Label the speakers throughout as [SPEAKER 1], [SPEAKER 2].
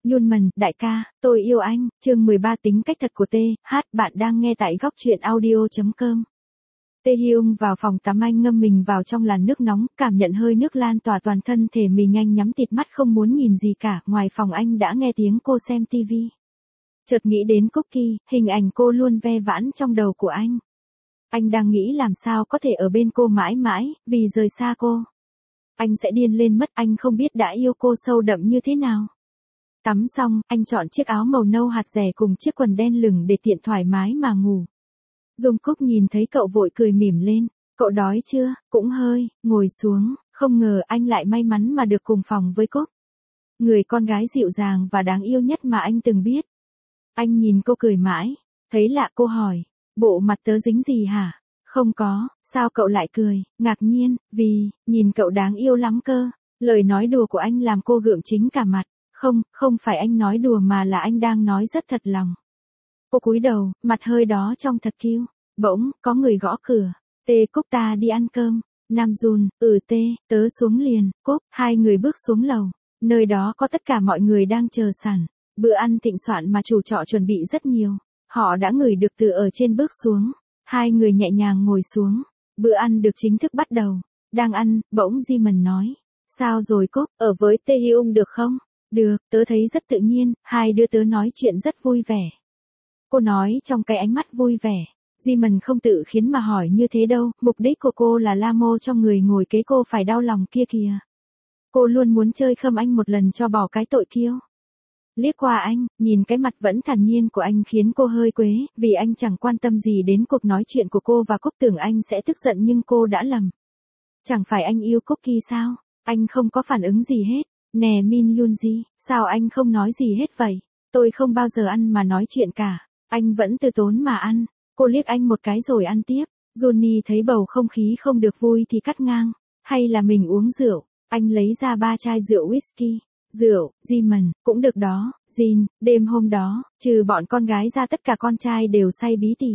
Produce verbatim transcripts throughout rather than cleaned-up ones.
[SPEAKER 1] Yunman, đại ca, tôi yêu anh, chương mười ba tính cách thật của T, H, bạn đang nghe tại góc truyện audio.com. Tae Hyung vào phòng tắm, anh ngâm mình vào trong làn nước nóng, cảm nhận hơi nước lan tỏa toàn thân thể mình, nhanh nhắm tịt mắt không muốn nhìn gì cả. Ngoài phòng anh đã nghe tiếng cô xem tivi. Chợt nghĩ đến Cookie, hình ảnh cô luôn ve vãn trong đầu của anh. Anh đang nghĩ làm sao có thể ở bên cô mãi mãi, vì rời xa cô. Anh sẽ điên lên mất, anh không biết đã yêu cô sâu đậm như thế nào. Tắm xong, anh chọn chiếc áo màu nâu hạt rẻ cùng chiếc quần đen lửng để tiện thoải mái mà ngủ. Dung Cúc nhìn thấy cậu vội cười mỉm lên. Cậu đói chưa? Cũng hơi, ngồi xuống. Không ngờ anh lại may mắn mà được cùng phòng với Cúc. Người con gái dịu dàng và đáng yêu nhất mà anh từng biết. Anh nhìn cô cười mãi. Thấy lạ cô hỏi. Bộ mặt tớ dính gì hả? Không có, sao cậu lại cười? Ngạc nhiên, vì, nhìn cậu đáng yêu lắm cơ. Lời nói đùa của anh làm cô gượng chính cả mặt. Không, không phải anh nói đùa mà là anh đang nói rất thật lòng. Cô cúi đầu, mặt hơi đó trông thật cute. Bỗng, có người gõ cửa. Tê, Cúc ta đi ăn cơm. Nam Jun, ừ Tê, tớ xuống liền. Cúc, hai người bước xuống lầu. Nơi đó có tất cả mọi người đang chờ sẵn. Bữa ăn thịnh soạn mà chủ trọ chuẩn bị rất nhiều. Họ đã ngửi được từ ở trên bước xuống. Hai người nhẹ nhàng ngồi xuống. Bữa ăn được chính thức bắt đầu. Đang ăn, bỗng Jimin nói. Sao rồi Cúc, ở với Tae Hyung được không? Được, tớ thấy rất tự nhiên, hai đứa tớ nói chuyện rất vui vẻ. Cô nói trong cái ánh mắt vui vẻ. Jimin không tự khiến mà hỏi như thế đâu, mục đích của cô là Lamo cho người ngồi kế cô phải đau lòng kia kìa. Cô luôn muốn chơi khâm anh một lần cho bỏ cái tội kiêu. Liếc qua anh, nhìn cái mặt vẫn thản nhiên của anh khiến cô hơi quế, vì anh chẳng quan tâm gì đến cuộc nói chuyện của cô và Cúc, tưởng anh sẽ tức giận nhưng cô đã lầm. Chẳng phải anh yêu Cookie sao? Anh không có phản ứng gì hết. Nè Min Yoonji, sao anh không nói gì hết vậy? Tôi không bao giờ ăn mà nói chuyện cả. Anh vẫn từ tốn mà ăn. Cô liếc anh một cái rồi ăn tiếp. Johnny thấy bầu không khí không được vui thì cắt ngang. Hay là mình uống rượu? Anh lấy ra ba chai rượu whisky. Rượu, Jimin, cũng được đó. Jin, đêm hôm đó, trừ bọn con gái ra tất cả con trai đều say bí tỉ.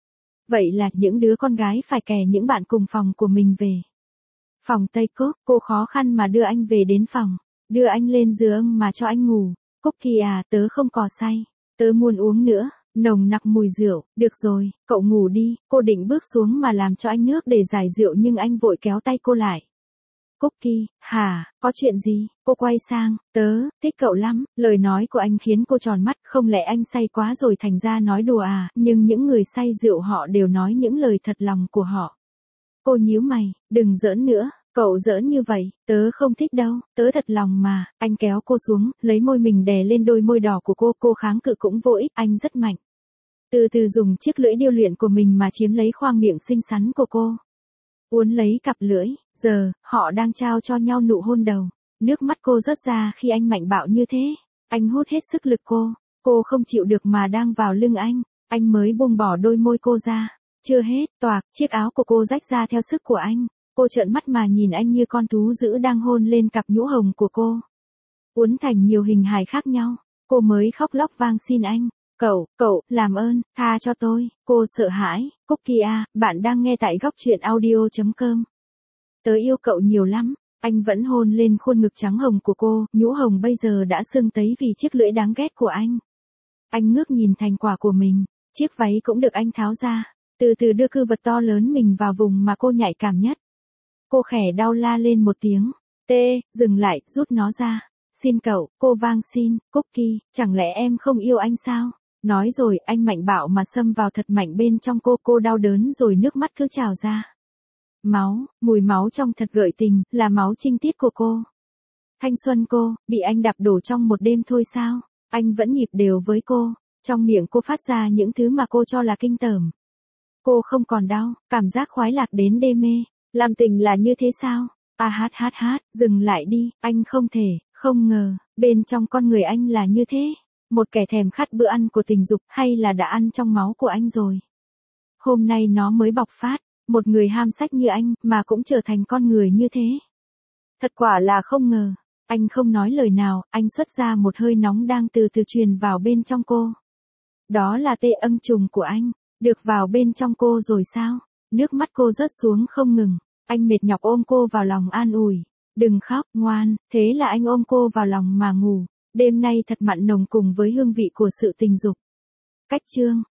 [SPEAKER 1] Vậy là những đứa con gái phải kè những bạn cùng phòng của mình về. Phòng Tây Cúc, cô khó khăn mà đưa anh về đến phòng. Đưa anh lên giường mà cho anh ngủ. Cookie à, tớ không có say. Tớ muốn uống nữa. Nồng nặc mùi rượu. Được rồi, cậu ngủ đi. Cô định bước xuống mà làm cho anh nước để giải rượu nhưng anh vội kéo tay cô lại. Cookie, hả, có chuyện gì? Cô quay sang, tớ, thích cậu lắm. Lời nói của anh khiến cô tròn mắt, không lẽ anh say quá rồi thành ra nói đùa à? Nhưng những người say rượu họ đều nói những lời thật lòng của họ. Cô nhíu mày, đừng giỡn nữa. Cậu giỡn như vậy, tớ không thích đâu, tớ thật lòng mà. Anh kéo cô xuống, lấy môi mình đè lên đôi môi đỏ của cô, cô kháng cự cũng vô ích, anh rất mạnh. Từ từ dùng chiếc lưỡi điêu luyện của mình mà chiếm lấy khoang miệng xinh xắn của cô. Uốn lấy cặp lưỡi, giờ, họ đang trao cho nhau nụ hôn đầu. Nước mắt cô rớt ra khi anh mạnh bạo như thế. Anh hút hết sức lực cô, cô không chịu được mà đang vào lưng anh, anh mới buông bỏ đôi môi cô ra. Chưa hết, toạc, chiếc áo của cô rách ra theo sức của anh. Cô trợn mắt mà nhìn anh như con thú dữ đang hôn lên cặp nhũ hồng của cô. Uốn thành nhiều hình hài khác nhau, cô mới khóc lóc vang xin anh. Cậu, cậu, làm ơn, tha cho tôi. Cô sợ hãi. Cookie à, bạn đang nghe tại góc truyện audio.com. Tớ yêu cậu nhiều lắm. Anh vẫn hôn lên khuôn ngực trắng hồng của cô, nhũ hồng bây giờ đã sưng tấy vì chiếc lưỡi đáng ghét của anh. Anh ngước nhìn thành quả của mình, chiếc váy cũng được anh tháo ra, từ từ đưa cư vật to lớn mình vào vùng mà cô nhạy cảm nhất. Cô khẽ đau la lên một tiếng. Tê, dừng lại, rút nó ra. Xin cậu, cô vang xin. Cookie, chẳng lẽ em không yêu anh sao? Nói rồi, anh mạnh bạo mà xâm vào thật mạnh bên trong cô, cô đau đớn rồi nước mắt cứ trào ra. Máu, mùi máu trong thật gợi tình, là máu trinh tiết của cô. Thanh xuân cô, bị anh đạp đổ trong một đêm thôi sao? Anh vẫn nhịp đều với cô, trong miệng cô phát ra những thứ mà cô cho là kinh tởm. Cô không còn đau, cảm giác khoái lạc đến đê mê. Làm tình là như thế sao? À hát hát hát, dừng lại đi, anh không thể, không ngờ, bên trong con người anh là như thế. Một kẻ thèm khát bữa ăn của tình dục, hay là đã ăn trong máu của anh rồi. Hôm nay nó mới bộc phát, một người ham sách như anh, mà cũng trở thành con người như thế. Thật quả là không ngờ. Anh không nói lời nào, anh xuất ra một hơi nóng đang từ từ truyền vào bên trong cô. Đó là tê âm trùng của anh, được vào bên trong cô rồi sao? Nước mắt cô rớt xuống không ngừng. Anh mệt nhọc ôm cô vào lòng an ủi. Đừng khóc, ngoan. Thế là anh ôm cô vào lòng mà ngủ. Đêm nay thật mặn nồng cùng với hương vị của sự tình dục. Cách chương